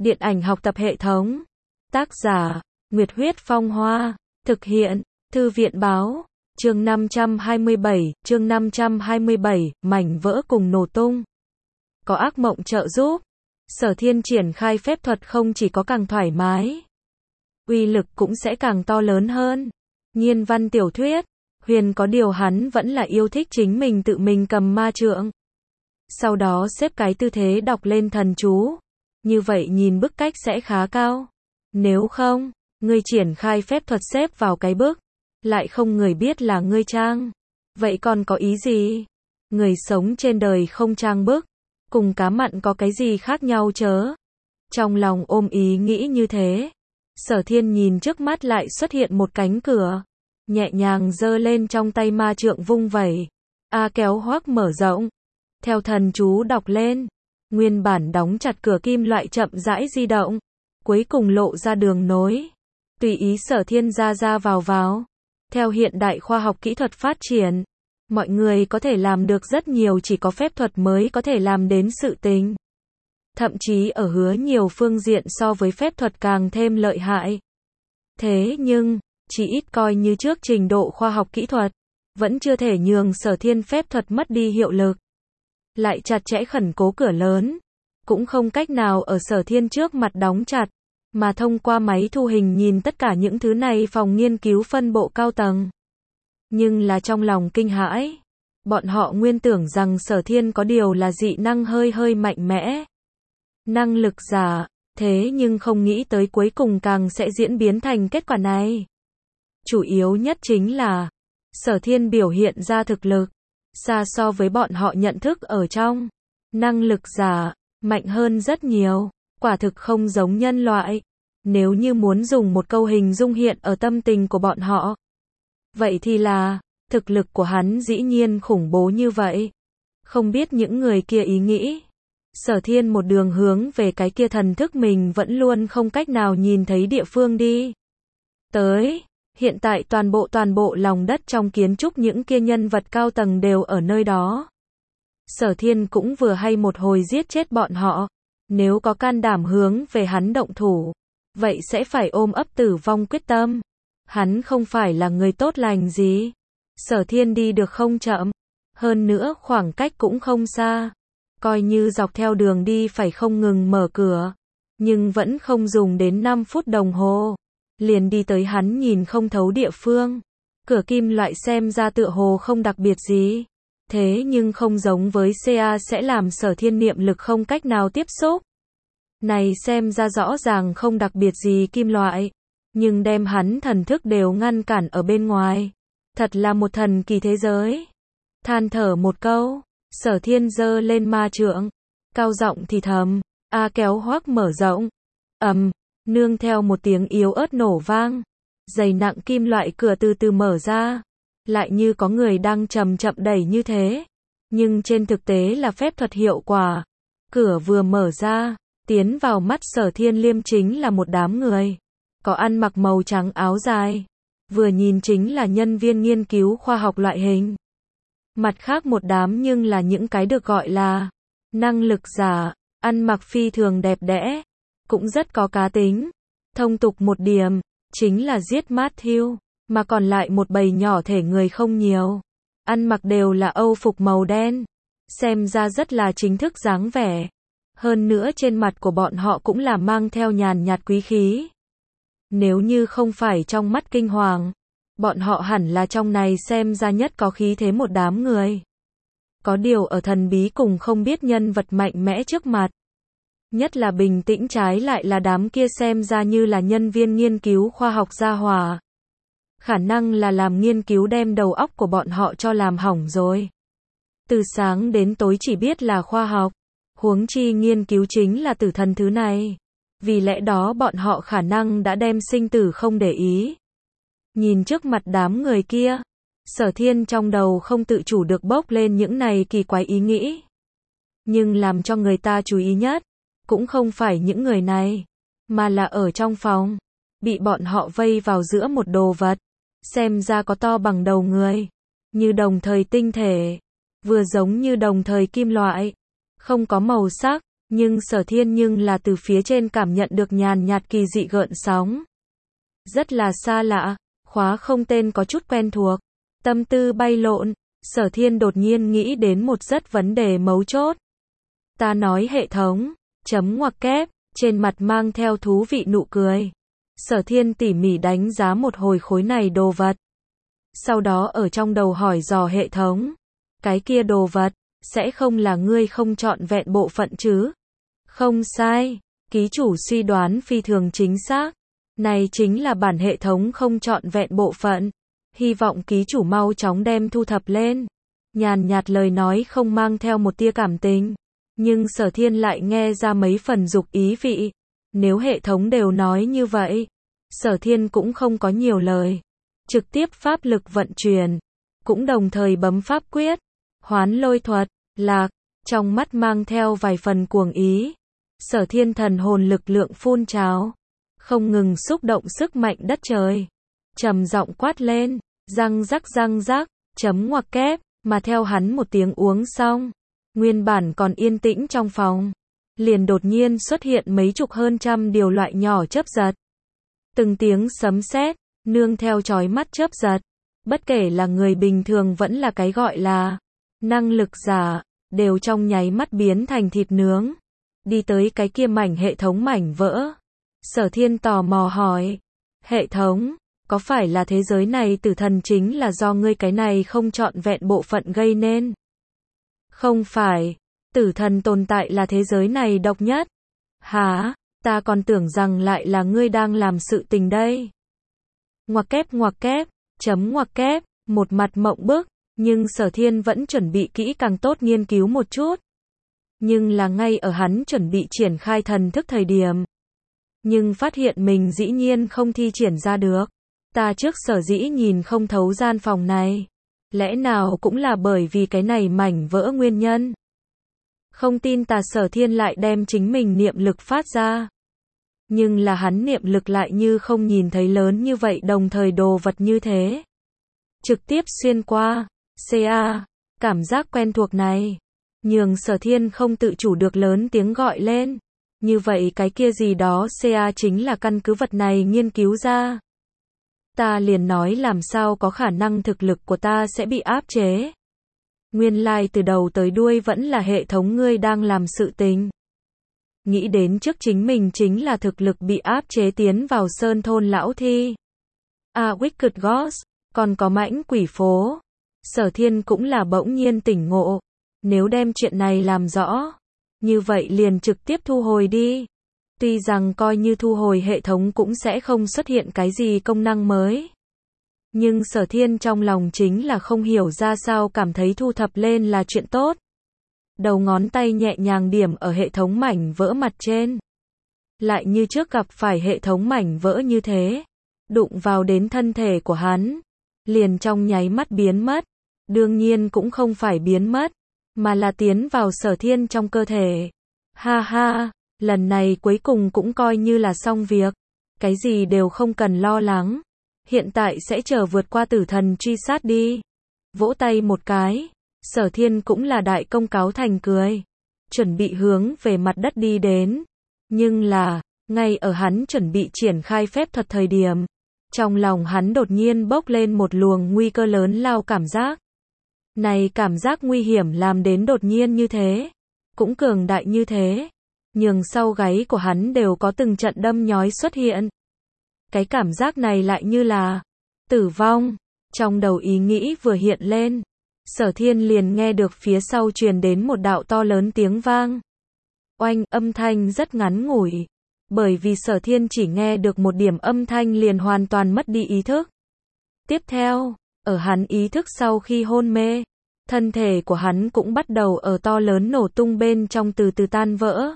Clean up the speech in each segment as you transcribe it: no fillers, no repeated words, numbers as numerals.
Điện ảnh học tập hệ thống. Tác giả, Nguyệt Huyết Phong Hoa. Thực hiện, Thư viện Báo. Chương 527, mảnh vỡ cùng nổ tung. Có ác mộng trợ giúp. Sở Thiên triển khai phép thuật không chỉ có càng thoải mái, uy lực cũng sẽ càng to lớn hơn. Nhiên văn tiểu thuyết, huyền có điều hắn vẫn là yêu thích chính mình tự mình cầm ma trượng. Sau đó xếp cái tư thế đọc lên thần chú. Như vậy nhìn bức cách sẽ khá cao. Nếu không, ngươi triển khai phép thuật xếp vào cái bức, lại không người biết là ngươi trang. Vậy còn có ý gì? Người sống trên đời không trang bức, cùng cá mặn có cái gì khác nhau chớ? Trong lòng ôm ý nghĩ như thế, Sở Thiên nhìn trước mắt lại xuất hiện một cánh cửa, nhẹ nhàng giơ lên trong tay ma trượng vung vẩy. Kéo hoác mở rộng. Theo thần chú đọc lên, nguyên bản đóng chặt cửa kim loại chậm rãi di động, cuối cùng lộ ra đường nối. Tùy ý Sở Thiên ra vào. Theo hiện đại khoa học kỹ thuật phát triển, mọi người có thể làm được rất nhiều chỉ có phép thuật mới có thể làm đến sự tình. Thậm chí ở hứa nhiều phương diện so với phép thuật càng thêm lợi hại. Thế nhưng, chỉ ít coi như trước trình độ khoa học kỹ thuật, vẫn chưa thể nhường Sở Thiên phép thuật mất đi hiệu lực. Lại chặt chẽ khẩn cố cửa lớn, cũng không cách nào ở Sở Thiên trước mặt đóng chặt, mà thông qua máy thu hình nhìn tất cả những thứ này phòng nghiên cứu phân bộ cao tầng. Nhưng là trong lòng kinh hãi, bọn họ nguyên tưởng rằng Sở Thiên có điều là dị năng hơi mạnh mẽ, năng lực giả, thế nhưng không nghĩ tới cuối cùng càng sẽ diễn biến thành kết quả này. Chủ yếu nhất chính là, Sở Thiên biểu hiện ra thực lực, xa so với bọn họ nhận thức ở trong. Năng lực giả, mạnh hơn rất nhiều, quả thực không giống nhân loại. Nếu như muốn dùng một câu hình dung hiện ở tâm tình của bọn họ, vậy thì là, thực lực của hắn dĩ nhiên khủng bố như vậy. Không biết những người kia ý nghĩ. Sở Thiên một đường hướng về cái kia thần thức mình vẫn luôn không cách nào nhìn thấy địa phương đi tới. Hiện tại toàn bộ lòng đất trong kiến trúc những kia nhân vật cao tầng đều ở nơi đó. Sở Thiên cũng vừa hay một hồi giết chết bọn họ. Nếu có can đảm hướng về hắn động thủ, vậy sẽ phải ôm ấp tử vong quyết tâm. Hắn không phải là người tốt lành gì. Sở Thiên đi được không chậm, hơn nữa khoảng cách cũng không xa. Coi như dọc theo đường đi phải không ngừng mở cửa, nhưng vẫn không dùng đến 5 phút đồng hồ. Liền đi tới hắn nhìn không thấu địa phương. Cửa kim loại xem ra tựa hồ không đặc biệt gì. Thế nhưng không giống với CA sẽ làm Sở Thiên niệm lực không cách nào tiếp xúc. Này xem ra rõ ràng không đặc biệt gì kim loại, nhưng đem hắn thần thức đều ngăn cản ở bên ngoài. Thật là một thần kỳ thế giới. Than thở một câu, Sở Thiên giơ lên ma trượng, cao giọng thì thầm, kéo hoác mở rộng. Nương theo một tiếng yếu ớt nổ vang, dày nặng kim loại cửa từ từ mở ra, lại như có người đang chậm đẩy như thế. Nhưng trên thực tế là phép thuật hiệu quả. Cửa vừa mở ra, tiến vào mắt Sở Thiên liêm chính là một đám người, có ăn mặc màu trắng áo dài, vừa nhìn chính là nhân viên nghiên cứu khoa học loại hình. Mặt khác một đám nhưng là những cái được gọi là năng lực giả, ăn mặc phi thường đẹp đẽ, cũng rất có cá tính. Thông tục một điểm, chính là giết Matthew, mà còn lại một bầy nhỏ thể người không nhiều. Ăn mặc đều là âu phục màu đen, xem ra rất là chính thức dáng vẻ. Hơn nữa trên mặt của bọn họ cũng là mang theo nhàn nhạt quý khí. Nếu như không phải trong mắt kinh hoàng, bọn họ hẳn là trong này xem ra nhất có khí thế một đám người. Có điều ở thần bí cùng không biết nhân vật mạnh mẽ trước mặt, nhất là bình tĩnh trái lại là đám kia xem ra như là nhân viên nghiên cứu khoa học gia hỏa. Khả năng là làm nghiên cứu đem đầu óc của bọn họ cho làm hỏng rồi. Từ sáng đến tối chỉ biết là khoa học, huống chi nghiên cứu chính là tử thần thứ này. Vì lẽ đó bọn họ khả năng đã đem sinh tử không để ý. Nhìn trước mặt đám người kia, Sở Thiên trong đầu không tự chủ được bốc lên những này kỳ quái ý nghĩ. Nhưng làm cho người ta chú ý nhất, cũng không phải những người này, mà là ở trong phòng, bị bọn họ vây vào giữa một đồ vật, xem ra có to bằng đầu người, như đồng thời tinh thể, vừa giống như đồng thời kim loại, không có màu sắc, Nhưng Sở Thiên nhưng là từ phía trên cảm nhận được nhàn nhạt kỳ dị gợn sóng. Rất là xa lạ, khóa không tên có chút quen thuộc. Tâm tư bay lộn, Sở Thiên đột nhiên nghĩ đến một rất vấn đề mấu chốt. Ta nói hệ thống, chấm ngoặc kép, trên mặt mang theo thú vị nụ cười. Sở Thiên tỉ mỉ đánh giá một hồi khối này đồ vật. Sau đó ở trong đầu hỏi dò hệ thống. Cái kia đồ vật, sẽ không là ngươi không trọn vẹn bộ phận chứ? Không sai, ký chủ suy đoán phi thường chính xác. Này chính là bản hệ thống không trọn vẹn bộ phận. Hy vọng ký chủ mau chóng đem thu thập lên. Nhàn nhạt lời nói không mang theo một tia cảm tình. Nhưng Sở Thiên lại nghe ra mấy phần dục ý vị. Nếu hệ thống đều nói như vậy, Sở Thiên cũng không có nhiều lời. Trực tiếp pháp lực vận chuyển, cũng đồng thời bấm pháp quyết, hoán lôi thuật, lạc, trong mắt mang theo vài phần cuồng ý. Sở Thiên thần hồn lực lượng phun trào, không ngừng xúc động sức mạnh đất trời. Trầm giọng quát lên, răng rắc, chấm ngoặc kép, mà theo hắn một tiếng uống xong, nguyên bản còn yên tĩnh trong phòng, liền đột nhiên xuất hiện mấy chục hơn trăm điều loại nhỏ chớp giật. Từng tiếng sấm sét, nương theo chói mắt chớp giật. Bất kể là người bình thường vẫn là cái gọi là năng lực giả, đều trong nháy mắt biến thành thịt nướng. Đi tới cái kia mảnh hệ thống mảnh vỡ. Sở Thiên tò mò hỏi, hệ thống, có phải là thế giới này tử thần chính là do ngươi cái này không trọn vẹn bộ phận gây nên? Không phải, tử thần tồn tại là thế giới này độc nhất. Hả, ta còn tưởng rằng lại là ngươi đang làm sự tình đây. Ngoặc kép, chấm ngoặc kép, một mặt mộng bức, nhưng Sở Thiên vẫn chuẩn bị kỹ càng tốt nghiên cứu một chút. Nhưng là ngay ở hắn chuẩn bị triển khai thần thức thời điểm. Nhưng phát hiện mình dĩ nhiên không thi triển ra được. Ta trước sở dĩ nhìn không thấu gian phòng này. Lẽ nào cũng là bởi vì cái này mảnh vỡ nguyên nhân. Không tin ta, Sở Thiên lại đem chính mình niệm lực phát ra. Nhưng là hắn niệm lực lại như không nhìn thấy lớn như vậy đồng thời đồ vật như thế. Trực tiếp xuyên qua. CA, cảm giác quen thuộc này. Nhường Sở Thiên không tự chủ được lớn tiếng gọi lên. Như vậy cái kia gì đó CA chính là căn cứ vật này nghiên cứu ra. Ta liền nói làm sao có khả năng thực lực của ta sẽ bị áp chế. Nguyên lai từ đầu tới đuôi vẫn là hệ thống ngươi đang làm sự tình. Nghĩ đến trước chính mình chính là thực lực bị áp chế tiến vào sơn thôn lão thi. Wicked Ghost, còn có mãnh quỷ phố. Sở Thiên cũng là bỗng nhiên tỉnh ngộ. Nếu đem chuyện này làm rõ, như vậy liền trực tiếp thu hồi đi. Tuy rằng coi như thu hồi hệ thống cũng sẽ không xuất hiện cái gì công năng mới. Nhưng Sở Thiên trong lòng chính là không hiểu ra sao cảm thấy thu thập lên là chuyện tốt. Đầu ngón tay nhẹ nhàng điểm ở hệ thống mảnh vỡ mặt trên. Lại như trước gặp phải hệ thống mảnh vỡ như thế. Đụng vào đến thân thể của hắn. Liền trong nháy mắt biến mất. Đương nhiên cũng không phải biến mất. Mà là tiến vào Sở Thiên trong cơ thể. Ha ha, lần này cuối cùng cũng coi như là xong việc. Cái gì đều không cần lo lắng. Hiện tại sẽ chờ vượt qua tử thần truy sát đi. Vỗ tay một cái. Sở Thiên cũng là đại công cáo thành cười. Chuẩn bị hướng về mặt đất đi đến. Nhưng là, ngay ở hắn chuẩn bị triển khai phép thuật thời điểm. Trong lòng hắn đột nhiên bốc lên một luồng nguy cơ lớn lao cảm giác. Này cảm giác nguy hiểm làm đến đột nhiên như thế. Cũng cường đại như thế. Nhường sau gáy của hắn đều có từng trận đâm nhói xuất hiện. Cái cảm giác này lại như là tử vong. Trong đầu ý nghĩ vừa hiện lên. Sở Thiên liền nghe được phía sau truyền đến một đạo to lớn tiếng vang. Oanh, âm thanh rất ngắn ngủi. Bởi vì Sở Thiên chỉ nghe được một điểm âm thanh liền hoàn toàn mất đi ý thức. Tiếp theo, ở hắn ý thức sau khi hôn mê, thân thể của hắn cũng bắt đầu ở to lớn nổ tung bên trong từ từ tan vỡ.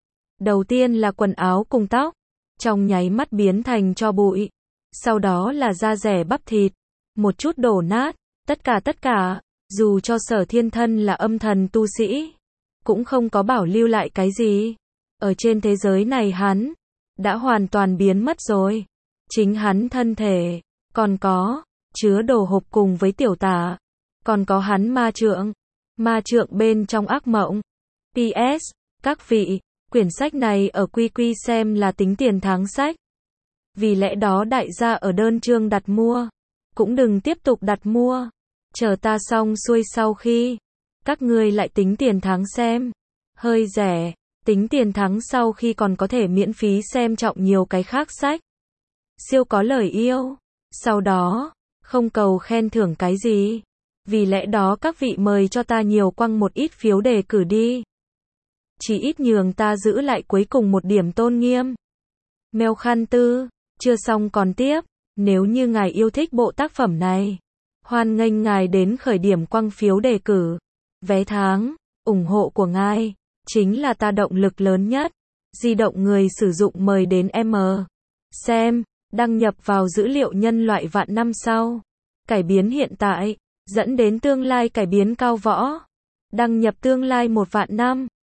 Đầu tiên là quần áo cùng tóc, trong nháy mắt biến thành tro bụi. Sau đó là da rẻ bắp thịt, một chút đổ nát, tất cả, dù cho Sở Thiên thân là âm thần tu sĩ, cũng không có bảo lưu lại cái gì. Ở trên thế giới này hắn đã hoàn toàn biến mất rồi. Chính hắn thân thể, còn có chứa đồ hộp cùng với tiểu tả, còn có hắn ma trượng bên trong ác mộng. PS, các vị, Quyển sách này ở QQ xem là tính tiền tháng sách. Vì lẽ đó đại gia ở đơn chương đặt mua, cũng đừng tiếp tục đặt mua. Chờ ta xong xuôi sau khi các ngươi lại tính tiền tháng xem. Hơi rẻ, tính tiền tháng sau khi còn có thể miễn phí xem trọng nhiều cái khác sách. Siêu có lời yêu. Sau đó, không cầu khen thưởng cái gì. Vì lẽ đó các vị mời cho ta nhiều quăng một ít phiếu đề cử đi. Chỉ ít nhường ta giữ lại cuối cùng một điểm tôn nghiêm. Mèo Khăn Tư, chưa xong còn tiếp. Nếu như ngài yêu thích bộ tác phẩm này, hoan nghênh ngài đến khởi điểm quăng phiếu đề cử. Vé tháng, ủng hộ của ngài chính là ta động lực lớn nhất. Di động người sử dụng mời đến M. Xem, đăng nhập vào dữ liệu nhân loại vạn năm sau. Cải biến hiện tại, dẫn đến tương lai cải biến cao võ. Đăng nhập tương lai 1 vạn năm.